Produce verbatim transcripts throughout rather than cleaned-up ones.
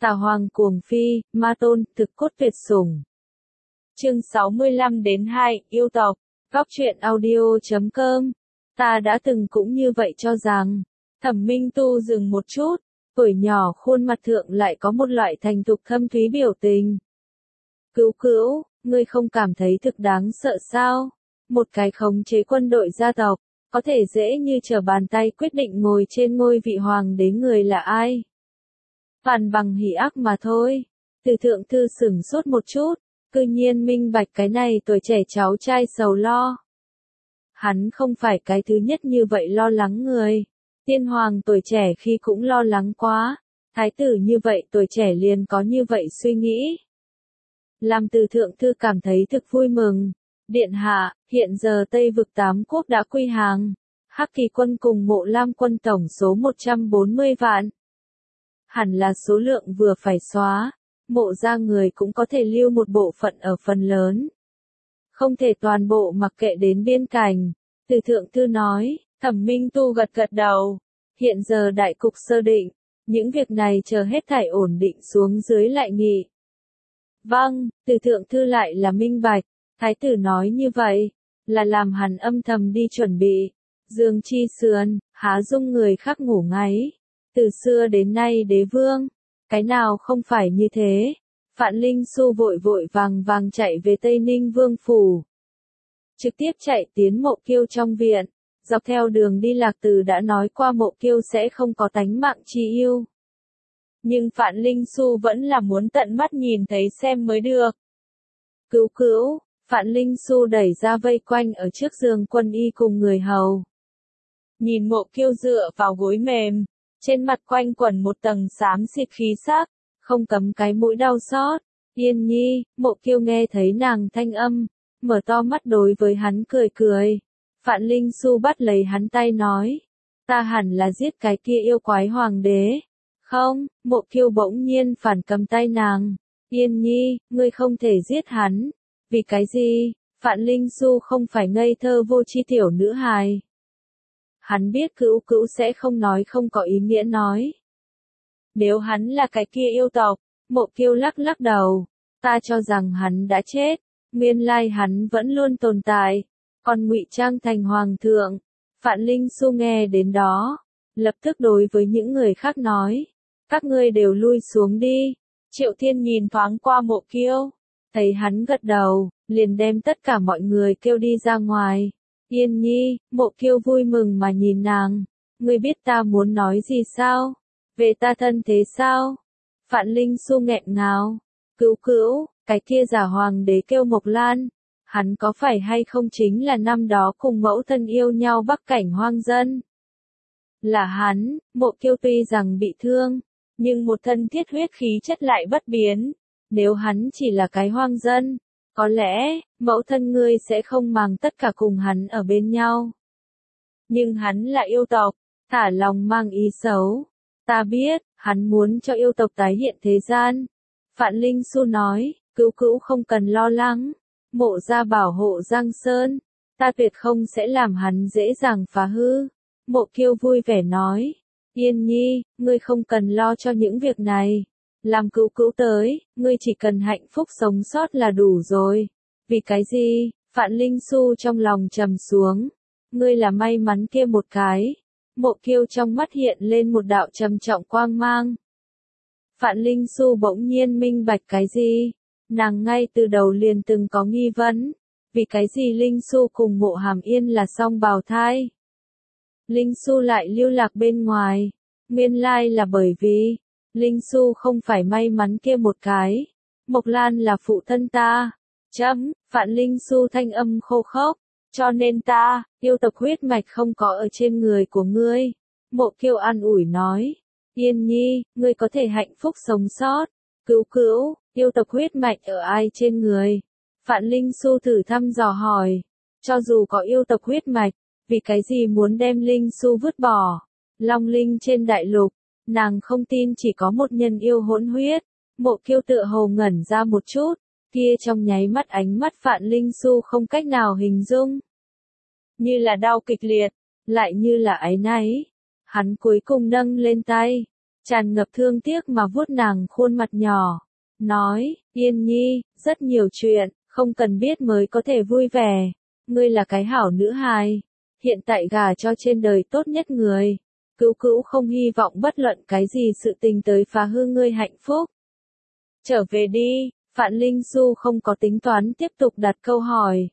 Tà Hoàng cuồng phi, ma tôn, thực cốt tuyệt sủng. Chương sáu mươi lăm đến hai, yêu tộc. Góc truyện audio chấm com. Ta đã từng cũng như vậy cho rằng. Thẩm Minh Tu dừng một chút, tuổi nhỏ khuôn mặt thượng lại có một loại thành thục thâm thúy biểu tình. Cữu cữu, ngươi không cảm thấy thực đáng sợ sao? Một cái khống chế quân đội gia tộc, có thể dễ như trở bàn tay quyết định ngồi trên ngôi vị hoàng đế người là ai? Phản bằng hỉ ác mà thôi. Từ thượng thư sửng sốt một chút, cư nhiên minh bạch cái này tuổi trẻ cháu trai sầu lo. Hắn không phải cái thứ nhất như vậy lo lắng người. Tiên hoàng tuổi trẻ khi cũng lo lắng quá, thái tử như vậy tuổi trẻ liền có như vậy suy nghĩ. Làm từ thượng thư cảm thấy thực vui mừng. Điện hạ, hiện giờ Tây vực tám quốc đã quy hàng. Hắc Kỳ quân cùng Mộ Lam quân tổng số một trăm bốn mươi vạn. Hẳn là số lượng vừa phải xóa, mộ ra người cũng có thể lưu một bộ phận ở phần lớn. Không thể toàn bộ mặc kệ đến biên cảnh. Từ thượng thư nói, Thẩm Minh Tu gật gật đầu. Hiện giờ đại cục sơ định, những việc này chờ hết thảy ổn định xuống dưới lại nghị. Vâng, từ thượng thư lại là minh bạch, thái tử nói như vậy, là làm hắn âm thầm đi chuẩn bị. Dương chi sườn, há dung người khác ngủ ngáy. Từ xưa đến nay đế vương, cái nào không phải như thế. Phạn Linh Xu vội vội vàng vàng chạy về Tây Ninh Vương phủ. Trực tiếp chạy tiến Mộ Kiêu trong viện, dọc theo đường đi Lạc Từ đã nói qua Mộ Kiêu sẽ không có tánh mạng chi yêu. Nhưng Phạn Linh Xu vẫn là muốn tận mắt nhìn thấy xem mới được. Cữu cữu, Phạn Linh Xu đẩy ra vây quanh ở trước giường quân y cùng người hầu. Nhìn Mộ Kiêu dựa vào gối mềm, trên mặt quanh quẩn một tầng xám xịt khí sắc, không cấm cái mũi đau xót. Yên nhi, Mộ Kiêu nghe thấy nàng thanh âm, mở to mắt đối với hắn cười cười. Phạn Linh Xu bắt lấy hắn tay nói, ta hẳn là giết cái kia yêu quái hoàng đế. Không, Mộ Kiêu bỗng nhiên phản cầm tay nàng. Yên nhi, ngươi không thể giết hắn. Vì cái gì? Phạn Linh Xu không phải ngây thơ vô tri tiểu nữ hài. Hắn biết cữu cữu sẽ không nói không có ý nghĩa nói. Nếu hắn là cái kia yêu tộc, Mộ Kiêu lắc lắc đầu. Ta cho rằng hắn đã chết. Nguyên lai hắn vẫn luôn tồn tại. Còn ngụy trang thành hoàng thượng. Phạn Linh Xu nghe đến đó, lập tức đối với những người khác nói. Các ngươi đều lui xuống đi. Triệu Thiên nhìn thoáng qua Mộ Kiêu. Thấy hắn gật đầu, liền đem tất cả mọi người kêu đi ra ngoài. Yên nhi, Mộ Kiêu vui mừng mà nhìn nàng. Ngươi biết ta muốn nói gì sao? Về ta thân thế sao? Phạn Linh Xu nghẹn ngào. Cữu cữu, cái kia giả hoàng đế kêu Mộc Lan. Hắn có phải hay không chính là năm đó cùng mẫu thân yêu nhau bắc cảnh hoang dân? Là hắn. Mộ Kiêu tuy rằng bị thương, nhưng một thân thiết huyết khí chất lại bất biến. Nếu hắn chỉ là cái hoang dân, có lẽ, mẫu thân ngươi sẽ không màng tất cả cùng hắn ở bên nhau. Nhưng hắn là yêu tộc, thả lòng mang ý xấu. Ta biết, hắn muốn cho yêu tộc tái hiện thế gian. Phạn Linh Xu nói, cữu cữu không cần lo lắng. Mộ gia bảo hộ Giang Sơn, ta tuyệt không sẽ làm hắn dễ dàng phá hư. Mộ Kiêu vui vẻ nói, Yên nhi, ngươi không cần lo cho những việc này. Làm cữu cữu tới, ngươi chỉ cần hạnh phúc sống sót là đủ rồi. Vì cái gì? Phạn Linh Xu trong lòng trầm xuống. Ngươi là may mắn kia một cái. Mộ Kiêu trong mắt hiện lên một đạo trầm trọng quang mang. Phạn Linh Xu bỗng nhiên minh bạch cái gì? Nàng ngay từ đầu liền từng có nghi vấn. Vì cái gì Linh Xu cùng Mộ Hàm Yên là song bào thai? Linh Xu lại lưu lạc bên ngoài. Nguyên lai là bởi vì Linh Xu không phải may mắn kia một cái. Mộc Lan là phụ thân ta. Chấm, Phạn Linh Xu thanh âm khô khốc. Cho nên ta, yêu tộc huyết mạch không có ở trên người của ngươi. Mộ Kiêu an ủi nói. Yên nhi, ngươi có thể hạnh phúc sống sót. Cữu cữu, yêu tộc huyết mạch ở ai trên người? Phạn Linh Xu thử thăm dò hỏi. Cho dù có yêu tộc huyết mạch, vì cái gì muốn đem Linh Xu vứt bỏ? Long Linh trên đại lục. Nàng không tin chỉ có một nhân yêu hỗn huyết. Mộ Kiêu tựa hồ ngẩn ra một chút, kia trong nháy mắt ánh mắt Phạn Linh Xu không cách nào hình dung. Như là đau kịch liệt, lại như là áy náy. Hắn cuối cùng nâng lên tay, tràn ngập thương tiếc mà vuốt nàng khuôn mặt nhỏ, nói, Yên Nhi, rất nhiều chuyện, không cần biết mới có thể vui vẻ, ngươi là cái hảo nữ hài, hiện tại gả cho trên đời tốt nhất người, Cữu Cữu không hy vọng bất luận cái gì sự tình tới phá hư ngươi hạnh phúc. Trở về đi, Phạn Linh Du không có tính toán tiếp tục đặt câu hỏi.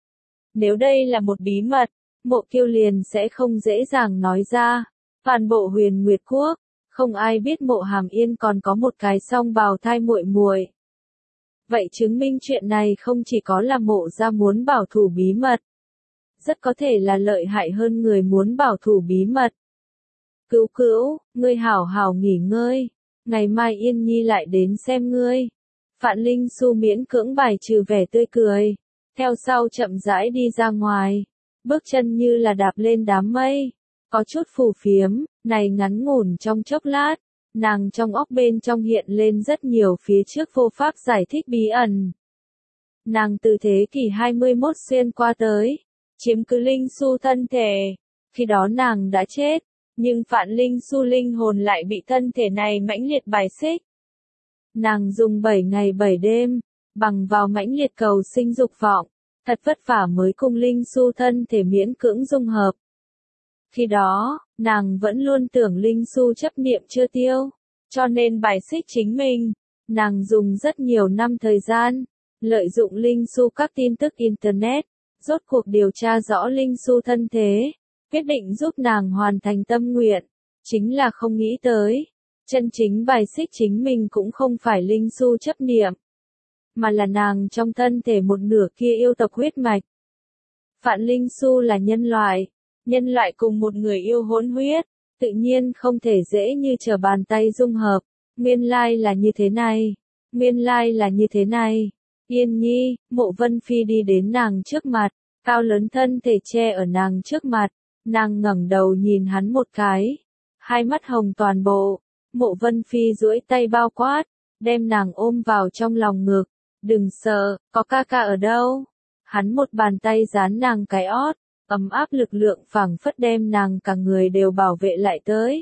Nếu đây là một bí mật, Mộ Kiêu liền sẽ không dễ dàng nói ra. Toàn bộ Huyền Nguyệt Quốc, không ai biết Mộ Hàm Yên còn có một cái song bào thai muội muội. Vậy chứng minh chuyện này không chỉ có là Mộ gia muốn bảo thủ bí mật, rất có thể là lợi hại hơn người muốn bảo thủ bí mật. Cữu Cữu, ngươi hảo hảo nghỉ ngơi, ngày mai Yên Nhi lại đến xem ngươi. Phạn Linh Du miễn cưỡng bài trừ vẻ tươi cười, theo sau chậm rãi đi ra ngoài, bước chân như là đạp lên đám mây, có chút phù phiếm, này ngắn ngủn trong chốc lát, nàng trong óc bên trong hiện lên rất nhiều phía trước vô pháp giải thích bí ẩn. Nàng từ thế kỷ hai mươi mốt xuyên qua tới, chiếm cứ Linh Su thân thể, khi đó nàng đã chết, nhưng Phạn Linh Du linh hồn lại bị thân thể này mãnh liệt bài xích. Nàng dùng bảy ngày bảy đêm, bằng vào mãnh liệt cầu sinh dục vọng, thật vất vả mới cùng Linh Su thân thể miễn cưỡng dung hợp. Khi đó, nàng vẫn luôn tưởng Linh Su chấp niệm chưa tiêu, cho nên bài xích chính mình. Nàng dùng rất nhiều năm thời gian, lợi dụng Linh Su các tin tức Internet, rốt cuộc điều tra rõ Linh Su thân thế, quyết định giúp nàng hoàn thành tâm nguyện, chính là không nghĩ tới. Chân chính bài xích chính mình cũng không phải Linh Su chấp niệm, mà là nàng trong thân thể một nửa kia yêu tộc huyết mạch. Phạn Linh Su là nhân loại, nhân loại cùng một người yêu hỗn huyết, tự nhiên không thể dễ như trở bàn tay dung hợp. Nguyên lai là như thế này, nguyên lai là như thế này. Yên Nhi, Mộ Vân Phi đi đến nàng trước mặt, cao lớn thân thể che ở nàng trước mặt, nàng ngẩng đầu nhìn hắn một cái, hai mắt hồng toàn bộ. Mộ Vân Phi duỗi tay bao quát, đem nàng ôm vào trong lòng ngực, đừng sợ, có ca ca ở đâu. Hắn một bàn tay dán nàng cái ót, ấm áp lực lượng phảng phất đem nàng cả người đều bảo vệ lại tới.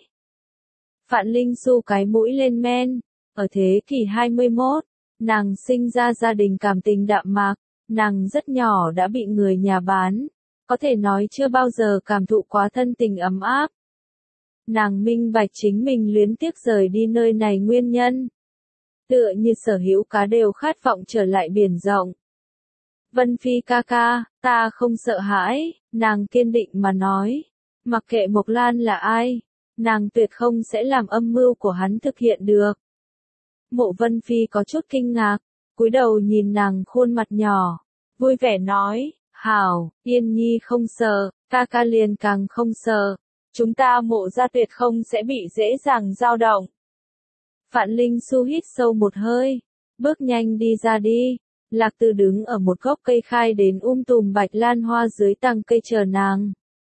Phạn Linh Du cái mũi lên men, ở thế kỷ hai mươi mốt, nàng sinh ra gia đình cảm tình đạm mạc, nàng rất nhỏ đã bị người nhà bán, có thể nói chưa bao giờ cảm thụ quá thân tình ấm áp. Nàng minh bạch chính mình luyến tiếc rời đi nơi này nguyên nhân. Tựa như sở hữu cá đều khát vọng trở lại biển rộng. Vân Phi ca ca, ta không sợ hãi, nàng kiên định mà nói. Mặc kệ Mộc Lan là ai, nàng tuyệt không sẽ làm âm mưu của hắn thực hiện được. Mộ Vân Phi có chút kinh ngạc, cúi đầu nhìn nàng khuôn mặt nhỏ, vui vẻ nói, hảo, Yên Nhi không sợ, ca ca liền càng không sợ. Chúng ta Mộ gia tuyệt không sẽ bị dễ dàng dao động. Phạn Linh Su hít sâu một hơi, bước nhanh đi ra đi. Lạc Từ đứng ở một gốc cây khai đến um tùm bạch lan hoa dưới tàng cây chờ nàng.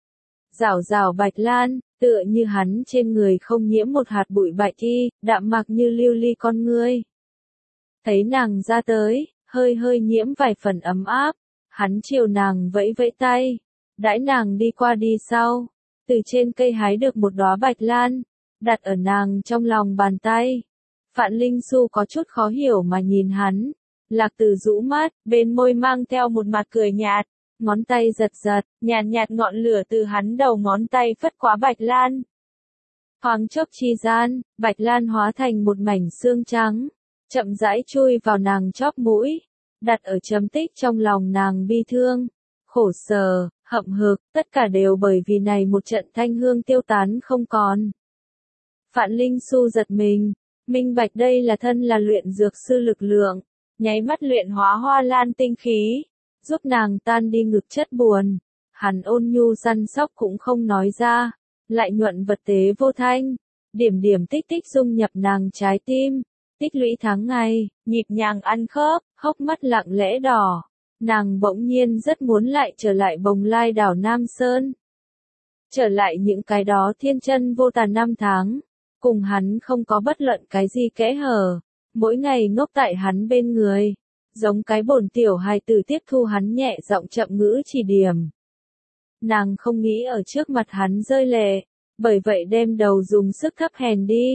Rảo rảo bạch lan, tựa như hắn trên người không nhiễm một hạt bụi bạch y, đạm mạc như lưu ly con ngươi. Thấy nàng ra tới, hơi hơi nhiễm vài phần ấm áp, hắn chiều nàng vẫy vẫy tay, đãi nàng đi qua đi sau. Từ trên cây hái được một đóa bạch lan, đặt ở nàng trong lòng bàn tay. Phạn Linh Su có chút khó hiểu mà nhìn hắn. Lạc Từ rũ mắt, bên môi mang theo một mặt cười nhạt, ngón tay giật giật, nhàn nhạt, nhạt ngọn lửa từ hắn đầu ngón tay phất qua bạch lan. Thoáng chốc chi gian, bạch lan hóa thành một mảnh xương trắng, chậm rãi chui vào nàng chóp mũi, đặt ở chấm tích trong lòng nàng bi thương, khổ sở, hậm hực, tất cả đều bởi vì này một trận thanh hương tiêu tán không còn. Phạn Linh Su giật mình, minh bạch đây là thân là luyện dược sư lực lượng, nháy mắt luyện hóa hoa lan tinh khí, giúp nàng tan đi ngực chất buồn. Hắn ôn nhu săn sóc cũng không nói ra, lại nhuận vật tế vô thanh, điểm điểm tích tích dung nhập nàng trái tim, tích lũy tháng ngày, nhịp nhàng ăn khớp, hốc mắt lặng lẽ đỏ. Nàng bỗng nhiên rất muốn lại trở lại Bồng Lai đảo Nam Sơn. Trở lại những cái đó thiên chân vô tà năm tháng, cùng hắn không có bất luận cái gì kẽ hở, mỗi ngày ngốc tại hắn bên người, giống cái bổn tiểu hài tử tiếp thu hắn nhẹ giọng chậm ngữ chỉ điểm. Nàng không nghĩ ở trước mặt hắn rơi lệ, bởi vậy đem đầu dùng sức thấp hèn đi,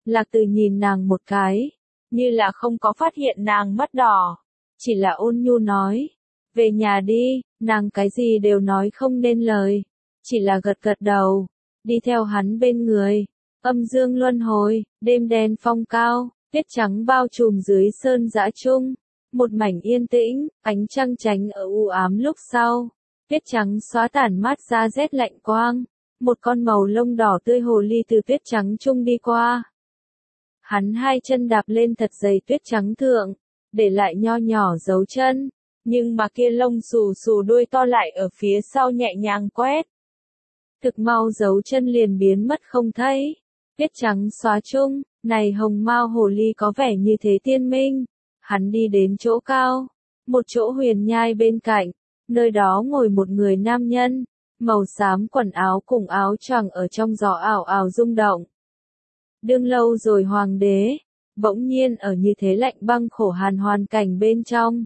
Lạc Từ nhìn nàng một cái, như là không có phát hiện nàng mắt đỏ, chỉ là ôn nhu nói, về nhà đi, nàng cái gì đều nói không nên lời, chỉ là gật gật đầu, đi theo hắn bên người. Âm dương luân hồi, đêm đen phong cao, tuyết trắng bao trùm dưới sơn dã trung, một mảnh yên tĩnh, ánh trăng tránh ở u ám lúc sau, tuyết trắng xóa tản mát ra rét lạnh quang, một con màu lông đỏ tươi hồ ly từ tuyết trắng trung đi qua. Hắn hai chân đạp lên thật dày tuyết trắng thượng, để lại nho nhỏ dấu chân, nhưng mà kia lông xù xù đuôi to lại ở phía sau nhẹ nhàng quét. Thực mau dấu chân liền biến mất không thấy. Tuyết trắng xóa chung, này hồng mao hồ ly có vẻ như thế tiên minh. Hắn đi đến chỗ cao, một chỗ huyền nhai bên cạnh, nơi đó ngồi một người nam nhân, màu xám quần áo cùng áo choàng ở trong gió ảo ảo rung động. Đương lâu rồi hoàng đế, bỗng nhiên ở như thế lạnh băng khổ hàn hoàn cảnh bên trong.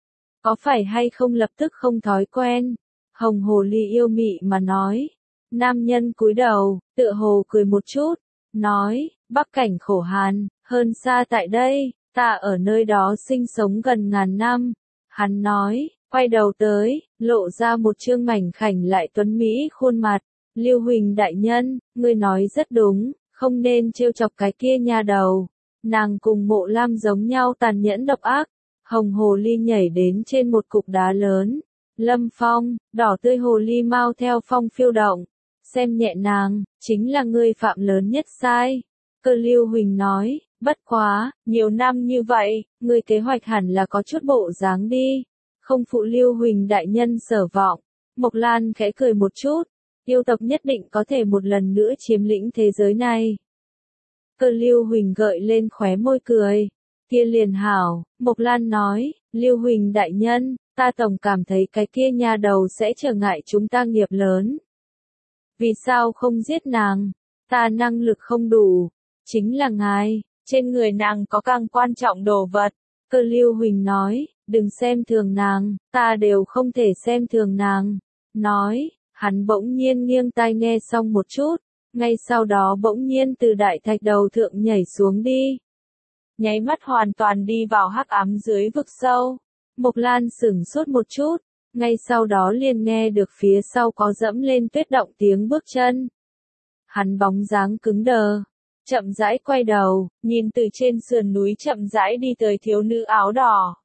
Có phải hay không lập tức không thói quen? Hồng hồ ly yêu mị mà nói. Nam nhân cúi đầu, tựa hồ cười một chút, nói, bắc cảnh khổ hàn, hơn xa tại đây, ta ở nơi đó sinh sống gần ngàn năm. Hắn nói, quay đầu tới, lộ ra một trương mảnh khảnh lại tuấn mỹ khuôn mặt. Lưu Huỳnh đại nhân, ngươi nói rất đúng, không nên trêu chọc cái kia nha đầu. Nàng cùng Mộ Lam giống nhau tàn nhẫn độc ác. Hồng hồ ly nhảy đến trên một cục đá lớn. Lâm phong, đỏ tươi hồ ly mau theo phong phiêu động. Xem nhẹ nàng, chính là ngươi phạm lớn nhất sai. Cơ Lưu Huỳnh nói, bất quá, nhiều năm như vậy, ngươi kế hoạch hẳn là có chút bộ dáng đi. Không phụ Lưu Huỳnh đại nhân sở vọng. Mộc Lan khẽ cười một chút, yêu tộc nhất định có thể một lần nữa chiếm lĩnh thế giới này. Cơ Lưu Huỳnh gợi lên khóe môi cười. Kia liền hảo, Mộc Lan nói, Lưu Huỳnh đại nhân, ta tổng cảm thấy cái kia nha đầu sẽ trở ngại chúng ta nghiệp lớn. Vì sao không giết nàng? Ta năng lực không đủ. Chính là ngài, trên người nàng có càng quan trọng đồ vật. Cơ Lưu Huỳnh nói, đừng xem thường nàng, ta đều không thể xem thường nàng. Nói, hắn bỗng nhiên nghiêng tai nghe xong một chút, ngay sau đó bỗng nhiên từ đại thạch đầu thượng nhảy xuống đi. Nháy mắt hoàn toàn đi vào hắc ám dưới vực sâu. Mộc Lan sửng sốt một chút, ngay sau đó liền nghe được phía sau có dẫm lên tuyết động tiếng bước chân. Hắn bóng dáng cứng đờ, chậm rãi quay đầu, nhìn từ trên sườn núi chậm rãi đi tới thiếu nữ áo đỏ.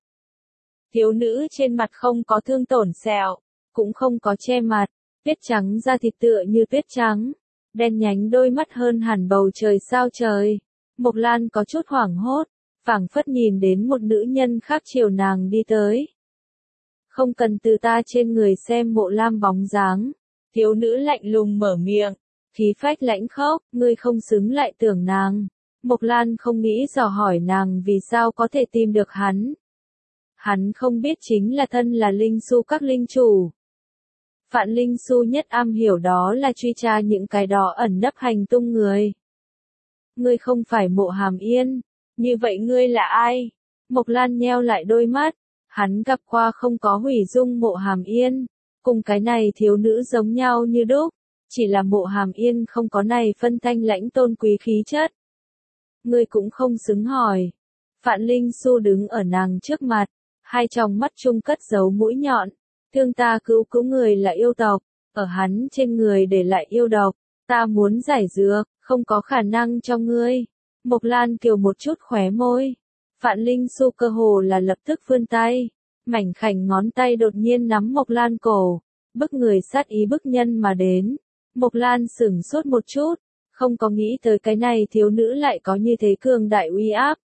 Thiếu nữ trên mặt không có thương tổn sẹo, cũng không có che mặt, tuyết trắng da thịt tựa như tuyết trắng, đen nhánh đôi mắt hơn hẳn bầu trời sao trời. Mộc Lan có chút hoảng hốt, phảng phất nhìn đến một nữ nhân khác chiều nàng đi tới. Không cần từ ta trên người xem Mộ Lam bóng dáng. Thiếu nữ lạnh lùng mở miệng, khí phách lãnh khốc, ngươi không xứng lại tưởng nàng. Mộc Lan không nghĩ dò hỏi nàng vì sao có thể tìm được hắn. Hắn không biết chính là thân là linh su các linh chủ. Phạn linh su nhất am hiểu đó là truy tra những cái đó ẩn nấp hành tung người. Ngươi không phải Mộ Hàm Yên, như vậy ngươi là ai? Mộc Lan nheo lại đôi mắt, hắn gặp qua không có hủy dung Mộ Hàm Yên, cùng cái này thiếu nữ giống nhau như đúc, chỉ là Mộ Hàm Yên không có này phân thanh lãnh tôn quý khí chất. Ngươi cũng không xứng hỏi. Phạn Linh Su đứng ở nàng trước mặt, hai tròng mắt chung cất giấu mũi nhọn, thương ta cứu cứu người là yêu tộc, ở hắn trên người để lại yêu độc, ta muốn giải dược, không có khả năng cho ngươi. Mộc Lan kiều một chút khóe môi. Phạn Linh Su cơ hồ là lập tức vươn tay, mảnh khảnh ngón tay đột nhiên nắm Mộc Lan cổ, bức người sát ý bức nhân mà đến. Mộc Lan sửng sốt một chút, không có nghĩ tới cái này thiếu nữ lại có như thế cường đại uy áp.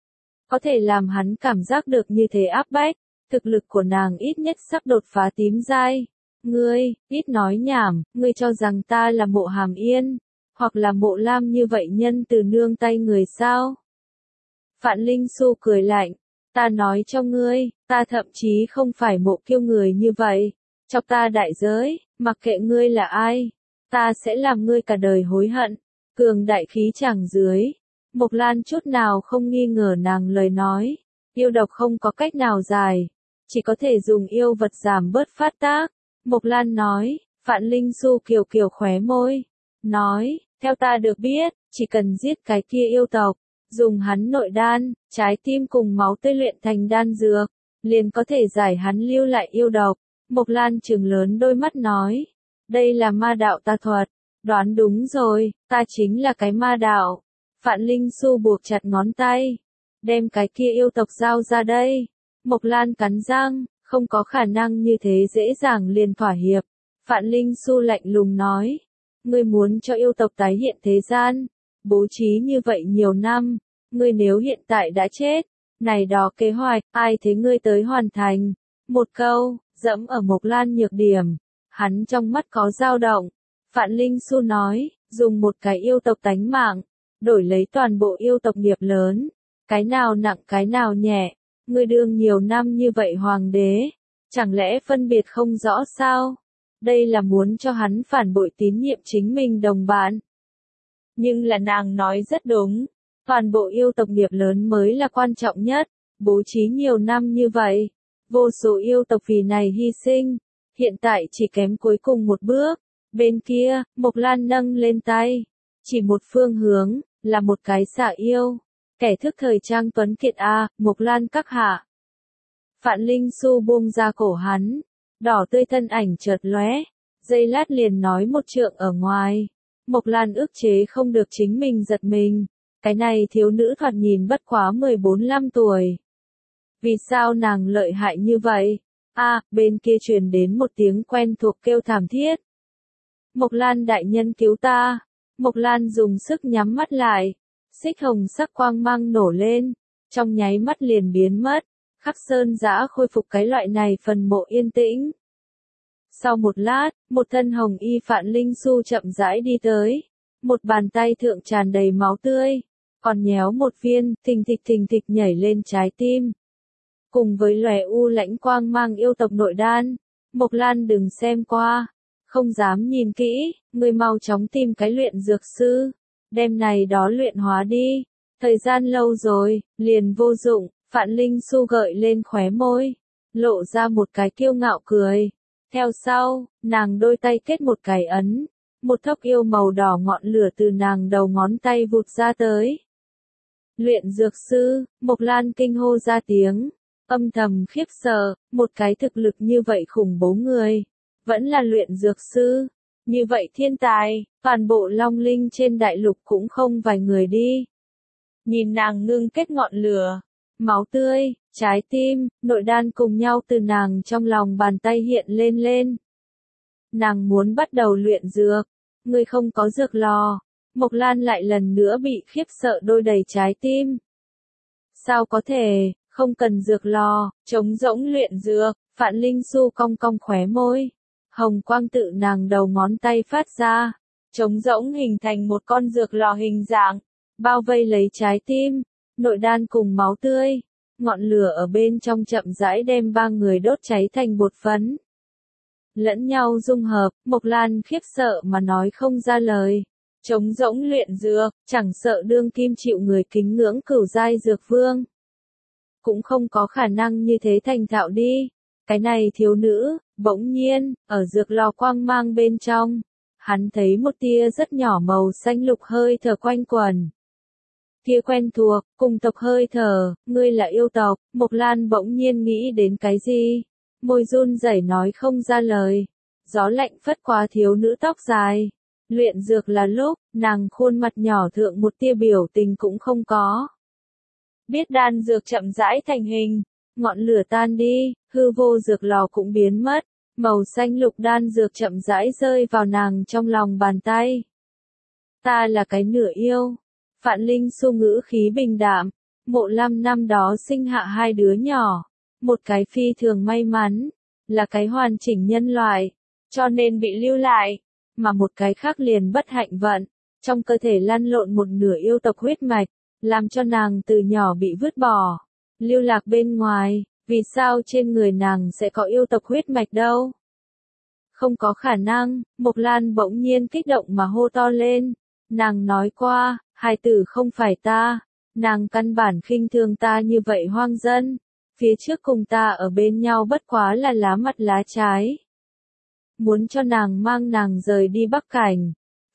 Có thể làm hắn cảm giác được như thế áp bách, thực lực của nàng ít nhất sắp đột phá tím giai. Ngươi, ít nói nhảm, ngươi cho rằng ta là Mộ Hàm Yên, hoặc là Mộ Lam như vậy nhân từ nương tay người sao? Phạn Linh Su cười lạnh, ta nói cho ngươi, ta thậm chí không phải Mộ Kiêu người như vậy, chọc ta đại giới, mặc kệ ngươi là ai, ta sẽ làm ngươi cả đời hối hận. Cường đại khí chàng dưới, Mộc Lan chút nào không nghi ngờ nàng lời nói, yêu độc không có cách nào giải, chỉ có thể dùng yêu vật giảm bớt phát tác. Mộc Lan nói, Phạn Linh Su kiều kiều khóe môi, nói, Theo ta được biết, chỉ cần giết cái kia yêu tộc, dùng hắn nội đan, trái tim cùng máu tươi luyện thành đan dược, liền có thể giải hắn lưu lại yêu độc. Mộc Lan trừng lớn đôi mắt nói, đây là ma đạo tà thuật, đoán đúng rồi, ta chính là cái ma đạo. Phạn Linh Xu buộc chặt ngón tay, đem cái kia yêu tộc giao ra đây. Mộc Lan cắn răng, không có khả năng như thế dễ dàng liền thỏa hiệp. Phạn Linh Xu lạnh lùng nói, ngươi muốn cho yêu tộc tái hiện thế gian, bố trí như vậy nhiều năm, ngươi nếu hiện tại đã chết, này đó kế hoạch, ai thế ngươi tới hoàn thành? Một câu, dẫm ở Mộc Lan nhược điểm, hắn trong mắt có dao động. Phạn Linh Xu nói, dùng một cái yêu tộc tánh mạng, đổi lấy toàn bộ yêu tộc nghiệp lớn, cái nào nặng cái nào nhẹ, ngươi đương nhiều năm như vậy hoàng đế, chẳng lẽ phân biệt không rõ sao? Đây là muốn cho hắn phản bội tín nhiệm chính mình đồng bạn. Nhưng là nàng nói rất đúng, toàn bộ yêu tộc nghiệp lớn mới là quan trọng nhất, bố trí nhiều năm như vậy, vô số yêu tộc vì này hy sinh, hiện tại chỉ kém cuối cùng một bước. Bên kia, Mộc Lan nâng lên tay, chỉ một phương hướng, là một cái xạ yêu, kẻ thức thời trang tuấn kiệt a, Mộc Lan các hạ. Phạn Linh Xu buông ra cổ hắn, đỏ tươi thân ảnh chợt lóe, giây lát liền nói một trượng ở ngoài. Mộc Lan ức chế không được chính mình giật mình, cái này thiếu nữ thoạt nhìn bất quá mười bốn lăm tuổi. Vì sao nàng lợi hại như vậy? A, à, bên kia truyền đến một tiếng quen thuộc kêu thảm thiết. Mộc Lan đại nhân cứu ta. Mộc Lan dùng sức nhắm mắt lại, xích hồng sắc quang mang nổ lên, trong nháy mắt liền biến mất, khắp sơn dã khôi phục cái loại này phần mộ yên tĩnh. Sau một lát, một thân hồng y Phạn Linh Xu chậm rãi đi tới, một bàn tay thượng tràn đầy máu tươi, còn nhéo một viên, thình thịch thình thịch nhảy lên trái tim. Cùng với lòe u lãnh quang mang yêu tộc nội đan, Mộc Lan đừng xem qua, không dám nhìn kỹ, người mau chóng tìm cái luyện dược sư, đem này đó luyện hóa đi, thời gian lâu rồi, liền vô dụng. Phạn Linh Xu gợi lên khóe môi, lộ ra một cái kiêu ngạo cười. Theo sau, nàng đôi tay kết một cái ấn, một thốc yêu màu đỏ ngọn lửa từ nàng đầu ngón tay vụt ra tới. Luyện dược sư, Mộc Lan kinh hô ra tiếng, âm thầm khiếp sợ, một cái thực lực như vậy khủng bố người, vẫn là luyện dược sư, như vậy thiên tài, toàn bộ Long Linh trên đại lục cũng không vài người đi. Nhìn nàng ngưng kết ngọn lửa, máu tươi, trái tim, nội đan cùng nhau từ nàng trong lòng bàn tay hiện lên lên. Nàng muốn bắt đầu luyện dược, người không có dược lò. Mộc Lan lại lần nữa bị khiếp sợ đôi đầy trái tim. Sao có thể, không cần dược lò, trống rỗng luyện dược. Phạn Linh Xu cong cong khóe môi, hồng quang tự nàng đầu ngón tay phát ra, trống rỗng hình thành một con dược lò hình dạng, bao vây lấy trái tim, nội đan cùng máu tươi, ngọn lửa ở bên trong chậm rãi đem ba người đốt cháy thành bột phấn. Lẫn nhau dung hợp, Mộc Lan khiếp sợ mà nói không ra lời. Trống rỗng luyện dược, chẳng sợ đương kim chịu người kính ngưỡng cửu giai dược vương. Cũng không có khả năng như thế thành thạo đi. Cái này thiếu nữ, bỗng nhiên, ở dược lò quang mang bên trong, hắn thấy một tia rất nhỏ màu xanh lục hơi thở quanh quẩn. Tia quen thuộc, cùng tộc hơi thở, ngươi là yêu tộc. Mộc Lan bỗng nhiên nghĩ đến cái gì? Môi run rẩy nói không ra lời. Gió lạnh phất qua thiếu nữ tóc dài. Luyện dược là lúc, nàng khuôn mặt nhỏ thượng một tia biểu tình cũng không có. Biết đan dược chậm rãi thành hình, ngọn lửa tan đi, hư vô dược lò cũng biến mất, màu xanh lục đan dược chậm rãi rơi vào nàng trong lòng bàn tay. Ta là cái nửa yêu. Phạn Linh Xu ngữ khí bình đạm, Mộ Lam năm đó sinh hạ hai đứa nhỏ, một cái phi thường may mắn, là cái hoàn chỉnh nhân loại, cho nên bị lưu lại, mà một cái khác liền bất hạnh vận, trong cơ thể lăn lộn một nửa yêu tộc huyết mạch, làm cho nàng từ nhỏ bị vứt bỏ, lưu lạc bên ngoài. Vì sao trên người nàng sẽ có yêu tộc huyết mạch đâu? Không có khả năng. Mộc Lan bỗng nhiên kích động mà hô to lên. Nàng nói qua, hài tử không phải ta, nàng căn bản khinh thường ta như vậy hoang dân, phía trước cùng ta ở bên nhau bất quá là lá mặt lá trái. Muốn cho nàng mang nàng rời đi Bắc Cảnh.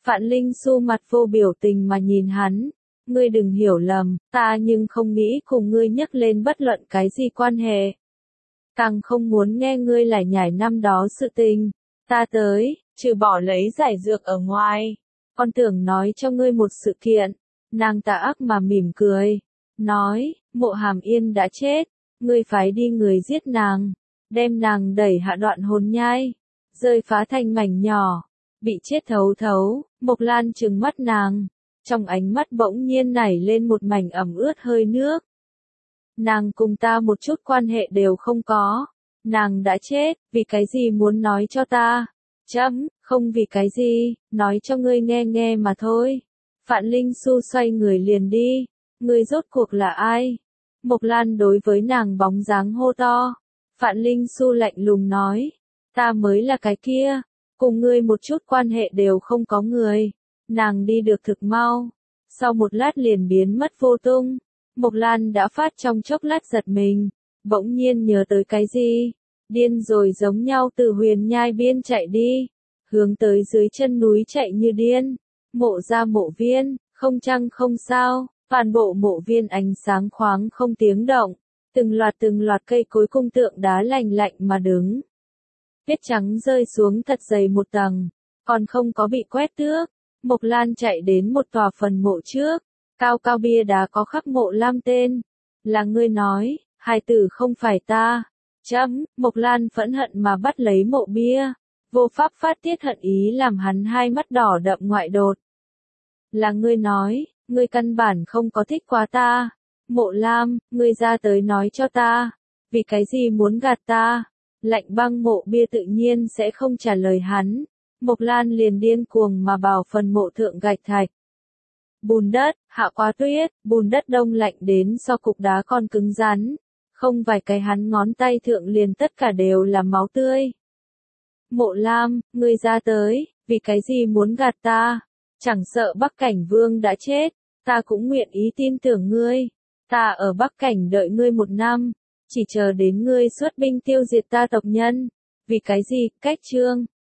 Vạn Linh Xu mặt vô biểu tình mà nhìn hắn. Ngươi đừng hiểu lầm, ta nhưng không nghĩ cùng ngươi nhắc lên bất luận cái gì quan hệ. Càng không muốn nghe ngươi lải nhải năm đó sự tình. Ta tới, trừ bỏ lấy giải dược ở ngoài. Con tưởng nói cho ngươi một sự kiện. Nàng tà ác mà mỉm cười. Nói, Mộ Hàm Yên đã chết. Ngươi phái đi người giết nàng. Đem nàng đẩy hạ đoạn hồn nhai. Rơi phá thành mảnh nhỏ. Bị chết thấu thấu. Mộc Lan trừng mắt nàng. Trong ánh mắt bỗng nhiên nảy lên một mảnh ẩm ướt hơi nước. Nàng cùng ta một chút quan hệ đều không có. Nàng đã chết, vì cái gì muốn nói cho ta? Chấm, không vì cái gì, nói cho ngươi nghe nghe mà thôi. Vạn Linh Xu xoay người liền đi. Ngươi rốt cuộc là ai? Mộc Lan đối với nàng bóng dáng hô to. Vạn Linh Xu lạnh lùng nói. Ta mới là cái kia. Cùng ngươi một chút quan hệ đều không có người. Nàng đi được thực mau. Sau một lát liền biến mất vô tung. Mộc Lan đã phát trong chốc lát giật mình. Bỗng nhiên nhớ tới cái gì. Điên rồi giống nhau từ huyền nhai biên chạy đi. Hướng tới dưới chân núi chạy như điên. Mộ ra mộ viên, không trăng không sao. Toàn bộ mộ viên ánh sáng khoáng không tiếng động. Từng loạt từng loạt cây cối cung tượng đá lành lạnh mà đứng. Tuyết trắng rơi xuống thật dày một tầng. Còn không có bị quét tước. Mộc Lan chạy đến một tòa phần mộ trước. Cao cao bia đá có khắc Mộ Lam tên. Là ngươi nói, hài tử không phải ta. Chấm, Mộc Lan phẫn hận mà bắt lấy mộ bia. Vô pháp phát tiết hận ý làm hắn hai mắt đỏ đậm ngoại đột. Là ngươi nói, ngươi căn bản không có thích quá ta. Mộ Lam, ngươi ra tới nói cho ta. Vì cái gì muốn gạt ta? Lạnh băng mộ bia tự nhiên sẽ không trả lời hắn. Mộc Lan liền điên cuồng mà bào phần mộ thượng gạch thạch. Bùn đất, hạ quá tuyết, bùn đất đông lạnh đến so cục đá còn cứng rắn. Không vài cái hắn ngón tay thượng liền tất cả đều là máu tươi. Mộ Lam, ngươi ra tới, vì cái gì muốn gạt ta? Chẳng sợ Bắc Cảnh Vương đã chết, ta cũng nguyện ý tin tưởng ngươi. Ta ở Bắc Cảnh đợi ngươi một năm, chỉ chờ đến ngươi xuất binh tiêu diệt ta tộc nhân. Vì cái gì? Cách chương